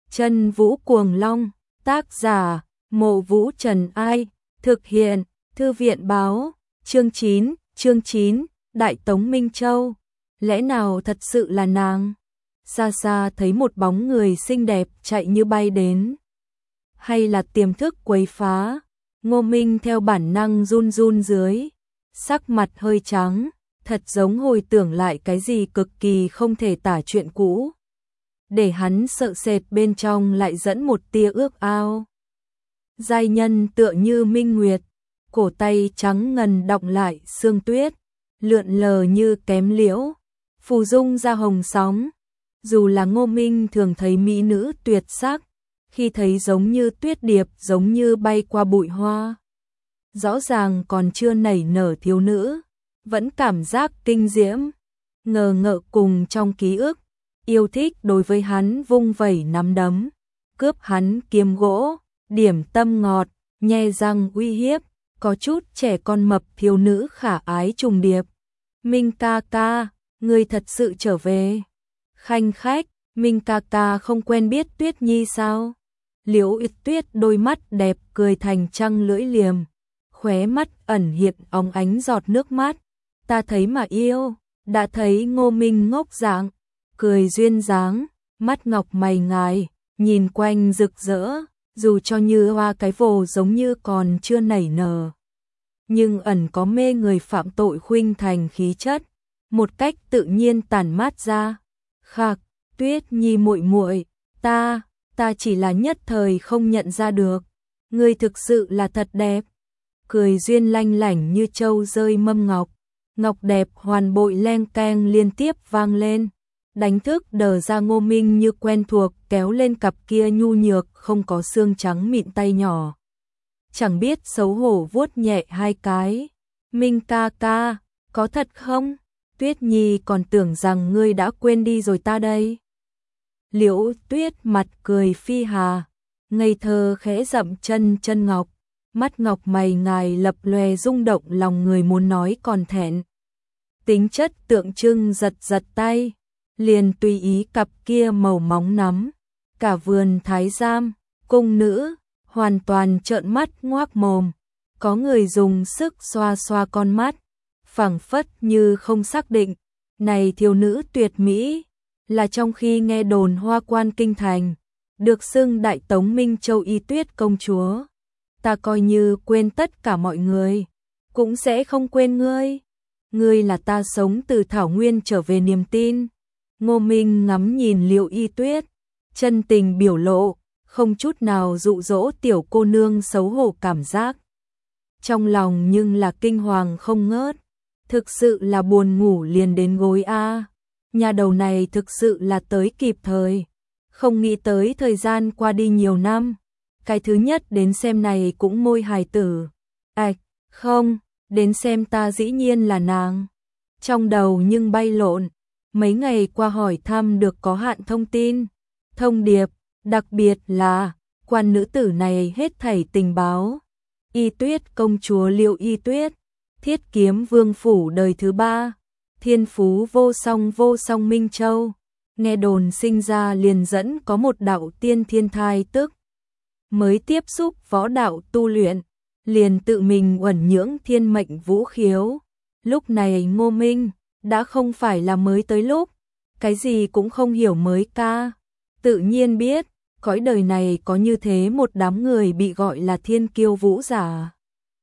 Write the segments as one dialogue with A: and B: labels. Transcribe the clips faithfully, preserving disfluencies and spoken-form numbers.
A: Chân Vũ Cuồng Long, tác giả, Mộ Vũ Trần Ai, thực hiện, Thư viện báo, chương chín, chương chín, Đại Tống Minh Châu. Lẽ nào thật sự là nàng? Xa xa thấy một bóng người xinh đẹp chạy như bay đến. Hay là tiềm thức quấy phá? Ngô Minh theo bản năng run run dưới, sắc mặt hơi trắng, thật giống hồi tưởng lại cái gì cực kỳ không thể tả chuyện cũ. Để hắn sợ sệt bên trong lại dẫn một tia ước ao. Giai nhân tựa như minh nguyệt, cổ tay trắng ngần đọng lại sương tuyết, lượn lờ như kém liễu, phù dung ra hồng sóng. Dù là Ngô Minh thường thấy mỹ nữ tuyệt sắc, khi thấy giống như tuyết điệp, giống như bay qua bụi hoa, rõ ràng còn chưa nảy nở thiếu nữ, vẫn cảm giác kinh diễm, ngờ ngợ cùng trong ký ức, yêu thích đối với hắn vung vẩy nắm đấm, cướp hắn kiếm gỗ, điểm tâm ngọt, nhe răng uy hiếp, có chút trẻ con mập thiếu nữ khả ái trùng điệp. Minh ca ca, ngươi thật sự trở về. Khanh khách, Minh ca ca không quen biết Tuyết Nhi sao? Liễu Yết Tuyết đôi mắt đẹp cười thành trăng lưỡi liềm, khóe mắt ẩn hiện óng ánh giọt nước mắt. Ta thấy mà yêu, đã thấy Ngô Minh ngốc dạng, cười duyên dáng, mắt ngọc mày ngài, nhìn quanh rực rỡ, dù cho như hoa cái vồ giống như còn chưa nảy nở, nhưng ẩn có mê người phạm tội khuynh thành khí chất, một cách tự nhiên tản mát ra. Khạc, Tuyết Nhi muội muội, ta, ta chỉ là nhất thời không nhận ra được, ngươi thực sự là thật đẹp. Cười duyên lanh lảnh như châu rơi mâm ngọc, ngọc đẹp hoàn bội leng keng liên tiếp vang lên, đánh thức đờ ra Ngô Minh như quen thuộc, kéo lên cặp kia nhu nhược không có xương trắng mịn tay nhỏ. Chẳng biết xấu hổ vuốt nhẹ hai cái. Minh ca ca, có thật không? Tuyết Nhi còn tưởng rằng ngươi đã quên đi rồi ta đây. Liễu Tuyết mặt cười phi hà, ngây thơ khẽ dậm chân chân ngọc, mắt ngọc mày ngài lập lòe rung động lòng người muốn nói còn thẹn. Tính chất tượng trưng giật giật tay, liền tùy ý cặp kia màu móng nắm, cả vườn thái giám, cung nữ, hoàn toàn trợn mắt ngoác mồm, có người dùng sức xoa xoa con mắt, phảng phất như không xác định, này thiếu nữ tuyệt mỹ, là trong khi nghe đồn Hoa Quan kinh thành, được xưng Đại Tống Minh Châu Y Tuyết công chúa. Ta coi như quên tất cả mọi người, cũng sẽ không quên ngươi. Ngươi là ta sống từ thảo nguyên trở về niềm tin. Ngô Minh ngắm nhìn Liễu Y Tuyết, chân tình biểu lộ, không chút nào dụ dỗ tiểu cô nương xấu hổ cảm giác. Trong lòng nhưng là kinh hoàng không ngớt, thực sự là buồn ngủ liền đến gối a. Nhà đầu này thực sự là tới kịp thời, không nghĩ tới thời gian qua đi nhiều năm. Cái thứ nhất đến xem này cũng môi hài tử. Ảch, không, đến xem ta dĩ nhiên là nàng. Trong đầu nhưng bay lộn, mấy ngày qua hỏi thăm được có hạn thông tin, thông điệp, đặc biệt là quan nữ tử này hết thảy tình báo. Y Tuyết công chúa Liễu Y Tuyết, Thiết Kiếm Vương phủ đời thứ ba, thiên phú vô song vô song Minh Châu, nghe đồn sinh ra liền dẫn có một đạo tiên thiên thai tức. Mới tiếp xúc võ đạo tu luyện, liền tự mình uẩn nhưỡng thiên mệnh vũ khiếu. Lúc này Ngô Minh đã không phải là mới tới lúc, cái gì cũng không hiểu mới ca. Tự nhiên biết, cõi đời này có như thế một đám người bị gọi là thiên kiêu vũ giả.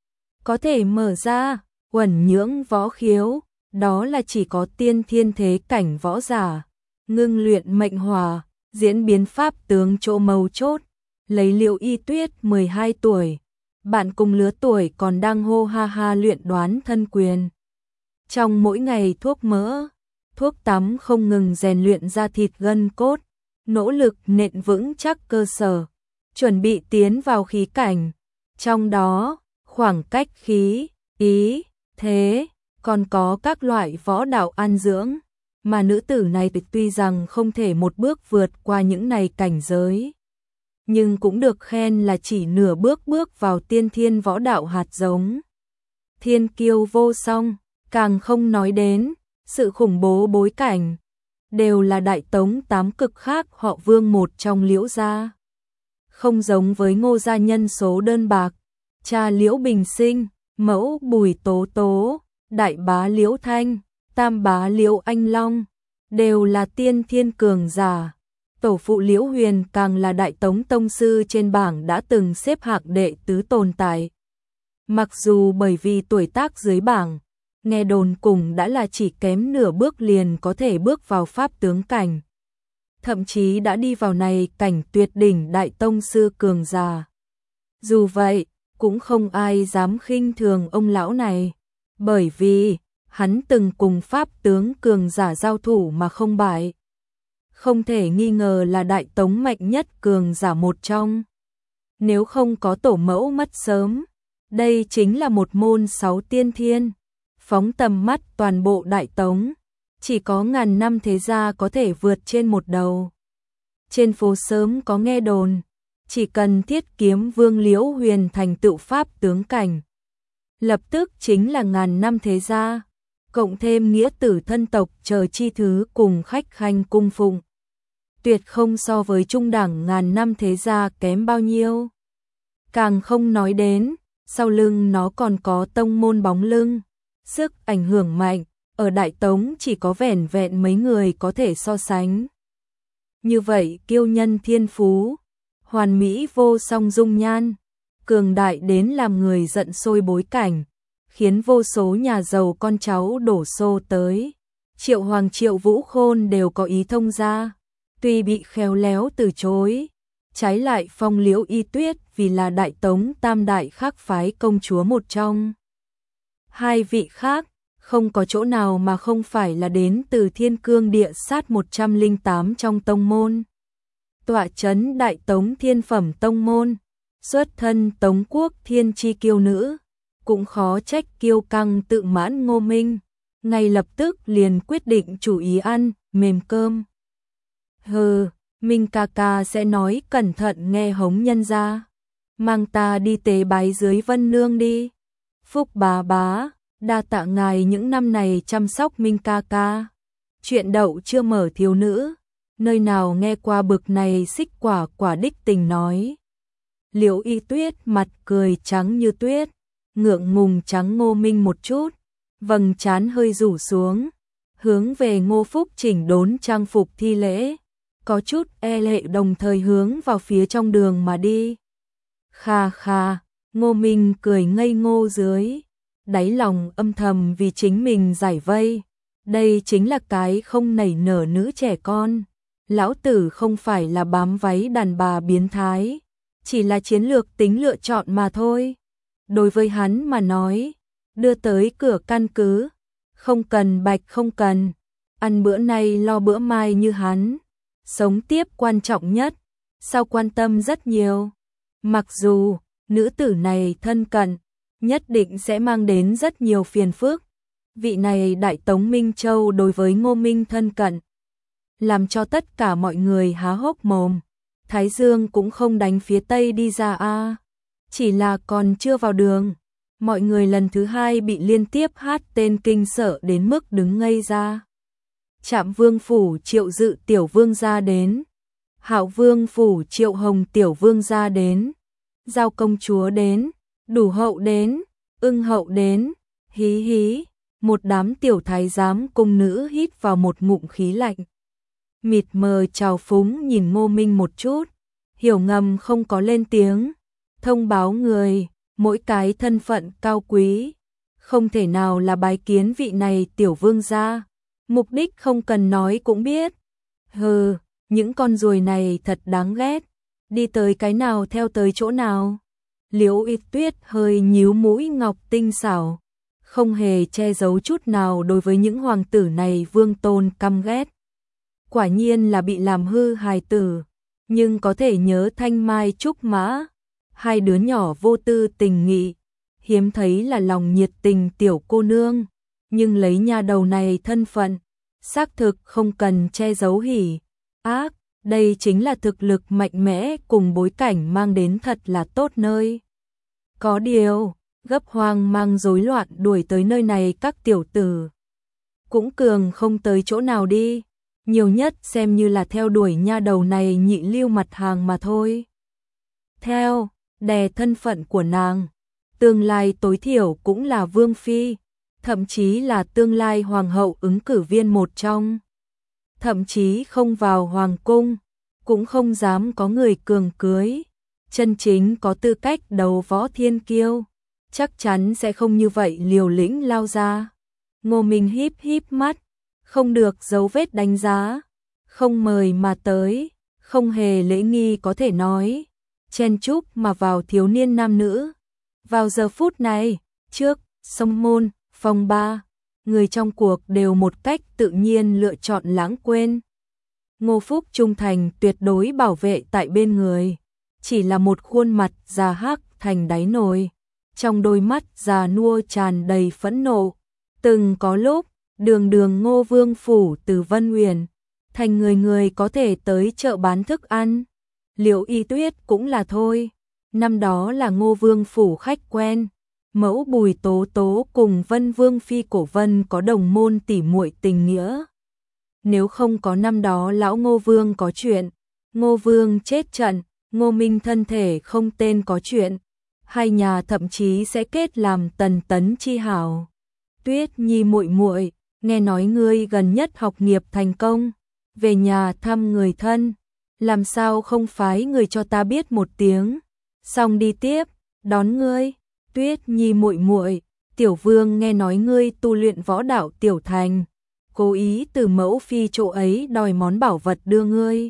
A: Có thể mở ra, uẩn nhưỡng võ khiếu, đó là chỉ có tiên thiên thế cảnh võ giả. Ngưng luyện mệnh hòa, diễn biến pháp tướng chỗ mấu chốt. Lấy Liễu Y Tuyết mười hai tuổi, bạn cùng lứa tuổi còn đang hô ha ha luyện đoán thân quyền. Trong mỗi ngày thuốc mỡ, thuốc tắm không ngừng rèn luyện ra thịt gân cốt, nỗ lực nện vững chắc cơ sở, chuẩn bị tiến vào khí cảnh. Trong đó, khoảng cách khí, ý, thế, còn có các loại võ đạo an dưỡng, mà nữ tử này tuy rằng không thể một bước vượt qua những này cảnh giới, nhưng cũng được khen là chỉ nửa bước bước vào tiên thiên võ đạo hạt giống. Thiên kiêu vô song, càng không nói đến sự khủng bố bối cảnh. đều là đại tống tám cực khác họ Vương một trong Liễu gia. Không giống với Ngô gia nhân số đơn bạc, cha Liễu Bình Sinh, mẫu Bùi Tố Tố, đại bá Liễu Thanh, tam bá Liễu Anh Long, đều là tiên thiên cường giả. Tổ phụ Liễu Huyền càng là đại tống tông sư trên bảng đã từng xếp hạng đệ tứ tồn tại. Mặc dù bởi vì tuổi tác dưới bảng, nghe đồn cùng đã là chỉ kém nửa bước liền có thể bước vào pháp tướng cảnh. Thậm chí đã đi vào này cảnh tuyệt đỉnh đại tông sư cường giả. Dù vậy, cũng không ai dám khinh thường ông lão này, bởi vì hắn từng cùng pháp tướng cường giả giao thủ mà không bại. Không thể nghi ngờ là đại tống mạnh nhất cường giả một trong. Nếu không có tổ mẫu mất sớm, đây chính là một môn sáu tiên thiên. Phóng tầm mắt toàn bộ đại tống, chỉ có ngàn năm thế gia có thể vượt trên một đầu. Trên phố sớm có nghe đồn, chỉ cần Thiết Kiếm Vương Liễu Huyền thành tựu pháp tướng cảnh, lập tức chính là ngàn năm thế gia, cộng thêm nghĩa tử thân tộc chờ chi thứ cùng khách khanh cung phụng. Tuyệt không so với trung đẳng ngàn năm thế gia kém bao nhiêu. Càng không nói đến, sau lưng nó còn có tông môn bóng lưng, sức ảnh hưởng mạnh, ở Đại Tống chỉ có vẻn vẹn mấy người có thể so sánh. Như vậy kiêu nhân thiên phú, hoàn mỹ vô song dung nhan, cường đại đến làm người giận sôi bối cảnh, khiến vô số nhà giàu con cháu đổ xô tới. Triệu Hoàng Triệu Vũ Khôn đều có ý thông gia, tuy bị khéo léo từ chối, trái lại phong Liễu Y Tuyết vì là Đại Tống tam đại khác phái công chúa một trong. Hai vị khác, không có chỗ nào mà không phải là đến từ Thiên Cương Địa Sát một trăm lẻ tám trong tông môn. Tọa chấn Đại Tống thiên phẩm tông môn, xuất thân Tống quốc thiên chi kiêu nữ, cũng khó trách kiêu căng tự mãn Ngô Minh, ngay lập tức liền quyết định chủ ý ăn mềm cơm. Hừ, Minh ca ca sẽ nói cẩn thận nghe hống nhân ra, mang ta đi tế bái dưới Vân Nương đi. Phúc bá bá, đa tạ ngài những năm này chăm sóc Minh ca ca. Chuyện đậu chưa mở thiếu nữ, nơi nào nghe qua bực này xích quả quả đích tình nói. Liễu Y Tuyết mặt cười trắng như tuyết, ngượng ngùng trắng Ngô Minh một chút, vầng trán hơi rủ xuống, hướng về Ngô Phúc chỉnh đốn trang phục thi lễ, có chút e lệ đồng thời hướng vào phía trong đường mà đi. Kha kha, Ngô Minh cười ngây ngô dưới, đáy lòng âm thầm vì chính mình giải vây. Đây chính là cái không nảy nở nữ trẻ con. Lão tử không phải là bám váy đàn bà biến thái, chỉ là chiến lược tính lựa chọn mà thôi. Đối với hắn mà nói, đưa tới cửa căn cứ, không cần bạch không cần, ăn bữa nay lo bữa mai như hắn. Sống tiếp quan trọng nhất, sao quan tâm rất nhiều. Mặc dù, nữ tử này thân cận, nhất định sẽ mang đến rất nhiều phiền phức. Vị này Đại Tống Minh Châu đối với Ngô Minh thân cận, làm cho tất cả mọi người há hốc mồm. Thái Dương cũng không đánh phía Tây đi ra a, chỉ là còn chưa vào đường. Mọi người lần thứ hai bị liên tiếp hát tên kinh sợ đến mức đứng ngây ra. Trạm Vương phủ Triệu Dự tiểu vương gia đến, Hạo Vương phủ Triệu Hồng tiểu vương gia đến, Giao công chúa đến, Đủ hậu đến, Ưng hậu đến, hí hí, một đám tiểu thái giám cung nữ hít vào một ngụm khí lạnh. Mịt mờ trào phúng nhìn Ngô Minh một chút, hiểu ngầm không có lên tiếng, thông báo người, mỗi cái thân phận cao quý, không thể nào là bái kiến vị này tiểu vương gia. Mục đích không cần nói cũng biết. Hừ, những con ruồi này thật đáng ghét. Đi tới cái nào theo tới chỗ nào. Liễu Y Tuyết hơi nhíu mũi ngọc tinh xảo, không hề che giấu chút nào đối với những hoàng tử này vương tôn căm ghét. Quả nhiên là bị làm hư hài tử, nhưng có thể nhớ thanh mai trúc mã. Hai đứa nhỏ vô tư tình nghị, hiếm thấy là lòng nhiệt tình tiểu cô nương. Nhưng lấy nha đầu này thân phận, xác thực không cần che giấu hỉ ác, đây chính là thực lực mạnh mẽ cùng bối cảnh mang đến thật là tốt nơi. Có điều, gấp hoang mang rối loạn đuổi tới nơi này các tiểu tử cũng cường không tới chỗ nào đi. nhiều nhất xem như là theo đuổi nha đầu này nhị lưu mặt hàng mà thôi. Theo, đè thân phận của nàng, tương lai tối thiểu cũng là vương phi, thậm chí là tương lai hoàng hậu ứng cử viên một trong. Thậm chí không vào hoàng cung, cũng không dám có người cường cưới, chân chính có tư cách đấu võ thiên kiêu, chắc chắn sẽ không như vậy liều lĩnh lao ra. Ngô Minh híp híp mắt, không được dấu vết đánh giá, không mời mà tới, không hề lễ nghi có thể nói, chen chúc mà vào thiếu niên nam nữ. Vào giờ phút này, trước, sông môn, phòng ba, người trong cuộc đều một cách tự nhiên lựa chọn lãng quên. Ngô Phúc trung thành tuyệt đối bảo vệ tại bên người, chỉ là một khuôn mặt già hắc thành đáy nồi, trong đôi mắt già nua tràn đầy phẫn nộ. Từng có lúc, đường đường Ngô Vương phủ từ Vân Uyển, thành người người có thể tới chợ bán thức ăn. Liễu Y Tuyết cũng là thôi, năm đó là Ngô Vương phủ khách quen, mẫu Bùi Tố Tố cùng Vân Vương phi Cổ Vân có đồng môn tỉ muội tình nghĩa. Nếu không có năm đó lão Ngô Vương có chuyện, Ngô Vương chết trận, Ngô Minh thân thể không tên có chuyện, hai nhà thậm chí sẽ kết làm tần tấn chi hảo. Tuyết Nhi muội muội, nghe nói ngươi gần nhất học nghiệp thành công, về nhà thăm người thân, làm sao không phái người cho ta biết một tiếng, xong đi tiếp, đón ngươi. Tuyết Nhi muội muội, tiểu vương nghe nói ngươi tu luyện võ đạo tiểu thành, cố ý từ mẫu phi chỗ ấy đòi món bảo vật đưa ngươi.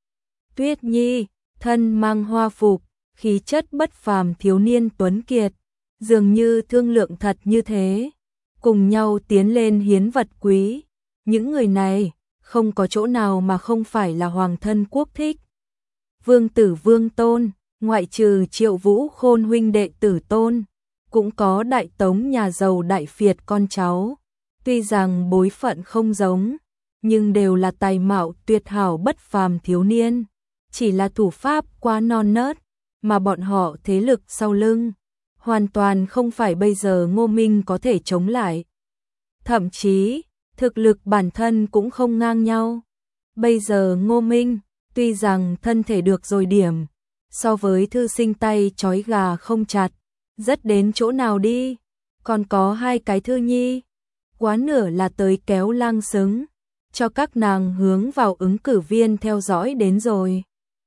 A: Tuyết Nhi, thân mang hoa phục, khí chất bất phàm thiếu niên tuấn kiệt, dường như thương lượng thật như thế, cùng nhau tiến lên hiến vật quý. Những người này, không có chỗ nào mà không phải là hoàng thân quốc thích. Vương tử Vương Tôn, ngoại trừ Triệu Vũ Khôn huynh đệ tử Tôn, cũng có đại tống nhà giàu đại phiệt con cháu. Tuy rằng bối phận không giống, nhưng đều là tài mạo tuyệt hảo bất phàm thiếu niên, chỉ là thủ pháp quá non nớt, mà bọn họ thế lực sau lưng, hoàn toàn không phải bây giờ Ngô Minh có thể chống lại. Thậm chí, thực lực bản thân cũng không ngang nhau. Bây giờ Ngô Minh, tuy rằng thân thể được rồi điểm, so với thư sinh tay trói gà không chặt, rất đến chỗ nào đi, còn có hai cái thư nhi, quá nửa là tới kéo lang xứng, cho các nàng hướng vào ứng cử viên theo dõi đến rồi.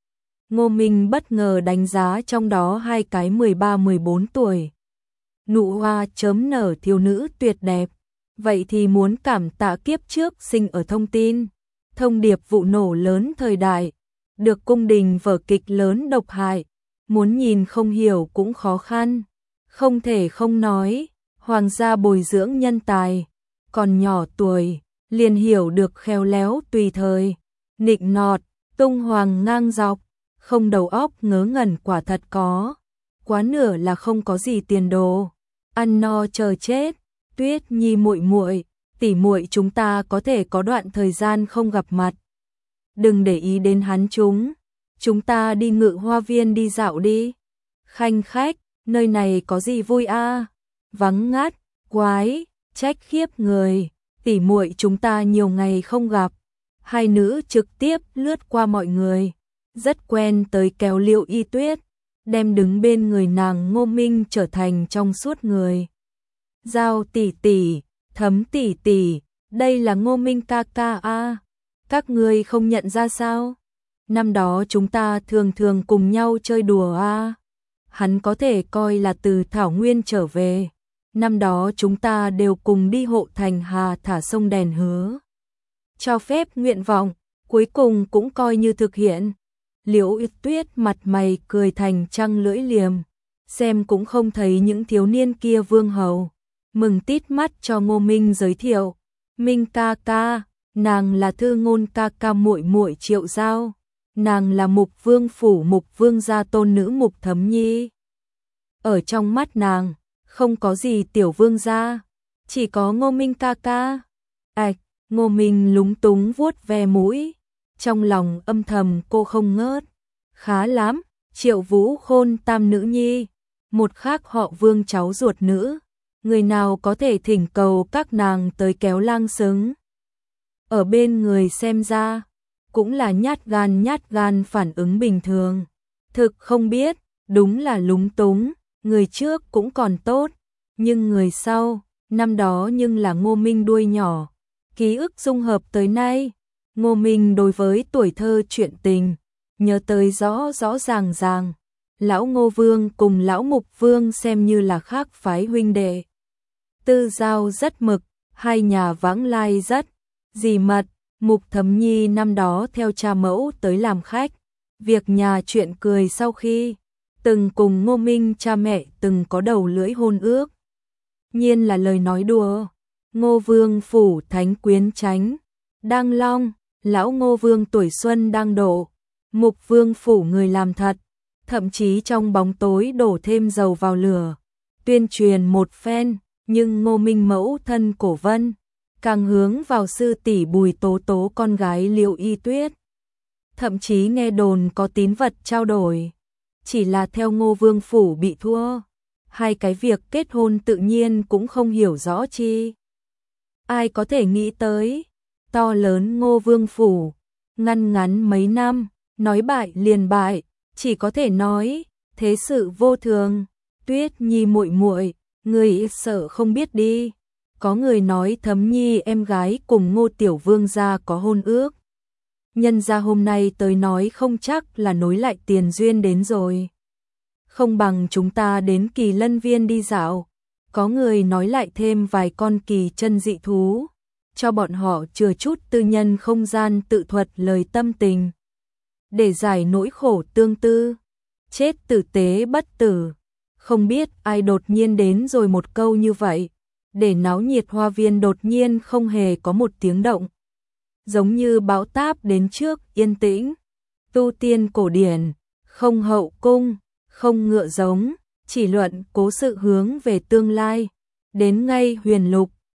A: Ngô Minh bất ngờ đánh giá trong đó hai cái mười ba mười bốn tuổi. Nụ hoa chớm nở thiếu nữ tuyệt đẹp, vậy thì muốn cảm tạ kiếp trước sinh ở thông tin, thông điệp vụ nổ lớn thời đại, được cung đình vở kịch lớn độc hại, muốn nhìn không hiểu cũng khó khăn, không thể không nói, hoàng gia bồi dưỡng nhân tài, còn nhỏ tuổi, liền hiểu được khéo léo tùy thời, nịnh nọt, tung hoàng ngang dọc, không đầu óc ngớ ngẩn quả thật có, quá nửa là không có gì tiền đồ, ăn no chờ chết. Tuyết Nhi muội muội, tỉ muội chúng ta có thể có đoạn thời gian không gặp mặt. Đừng để ý đến hắn chúng, chúng ta đi Ngự Hoa Viên đi dạo đi. Khanh khách, nơi này có gì vui a? À? Vắng ngắt, quái, trách khiếp người, tỉ muội chúng ta nhiều ngày không gặp. Hai nữ trực tiếp lướt qua mọi người, rất quen tới kéo Liễu Y Tuyết, đem đứng bên người nàng Ngô Minh trở thành trong suốt người. Giao tỷ tỷ, Thấm tỷ tỷ, đây là Ngô Minh ca ca a, à. Các ngươi không nhận ra sao? Năm đó chúng ta thường thường cùng nhau chơi đùa a. À. Hắn có thể coi là từ Thảo Nguyên trở về. Năm đó chúng ta đều cùng đi hộ thành Hà thả sông đèn hứa. Cho phép nguyện vọng, cuối cùng cũng coi như thực hiện. Liễu Y Tuyết mặt mày cười thành trăng lưỡi liềm, xem cũng không thấy những thiếu niên kia vương hầu. Mừng tít mắt cho Ngô Minh giới thiệu, Minh ca ca, nàng là Thư Ngôn ca ca muội muội Triệu Giao, nàng là Mục Vương phủ Mục Vương gia tôn nữ Mục Thấm Nhi. Ở trong mắt nàng, không có gì tiểu vương gia, chỉ có Ngô Minh ca ca. Ảch, Ngô Minh lúng túng vuốt ve mũi, trong lòng âm thầm cô không ngớt, khá lắm, Triệu Vũ Khôn tam nữ nhi, một khác họ Vương cháu ruột nữ. Người nào có thể thỉnh cầu các nàng tới kéo lang xứng. ở bên người xem ra, cũng là nhát gan nhát gan phản ứng bình thường. Thực không biết, đúng là lúng túng, người trước cũng còn tốt, nhưng người sau, năm đó nhưng là Ngô Minh đuôi nhỏ. Ký ức dung hợp tới nay, Ngô Minh đối với tuổi thơ chuyện tình, nhớ tới rõ rõ ràng ràng. Lão Ngô Vương cùng Lão Mục Vương xem như là khác phái huynh đệ. Tư giao rất mực, hai nhà vãng lai rất dì mật. Mục Thấm Nhi năm đó theo cha mẫu tới làm khách, việc nhà chuyện cười sau khi từng cùng Ngô Minh cha mẹ từng có đầu lưỡi hôn ước. Nhiên là lời nói đùa. Ngô Vương phủ thánh quyến tránh đang long, lão Ngô Vương tuổi xuân đang độ, Mục Vương phủ người làm thật, thậm chí trong bóng tối đổ thêm dầu vào lửa, tuyên truyền một phen, nhưng Ngô Minh mẫu thân Cổ Vân càng hướng vào sư tỷ Bùi Tố Tố con gái Liễu Y Tuyết. Thậm chí nghe đồn có tín vật trao đổi, chỉ là theo Ngô Vương phủ bị thua, hai cái việc kết hôn tự nhiên cũng không hiểu rõ chi. Ai có thể nghĩ tới, to lớn Ngô Vương phủ, ngăn ngắn mấy năm, nói bại liền bại, chỉ có thể nói thế sự vô thường. Tuyết Nhi muội muội, người sợ không biết đi. Có người nói Thấm Nhi em gái cùng Ngô Tiểu Vương gia có hôn ước. Nhân gia hôm nay tới nói không chắc là nối lại tiền duyên đến rồi. Không bằng chúng ta đến Kỳ Lân Viên đi dạo. Có người nói lại thêm vài con kỳ chân dị thú, cho bọn họ chừa chút tư nhân không gian tự thuật lời tâm tình. Để giải nỗi khổ tương tư, chết tử tế bất tử. Không biết ai đột nhiên đến rồi một câu như vậy, để náo nhiệt hoa viên đột nhiên không hề có một tiếng động. Giống như bão táp đến trước yên tĩnh, tu tiên cổ điển, không hậu cung, không ngựa giống, chỉ luận cố sự hướng về tương lai. Đến ngay huyền lục,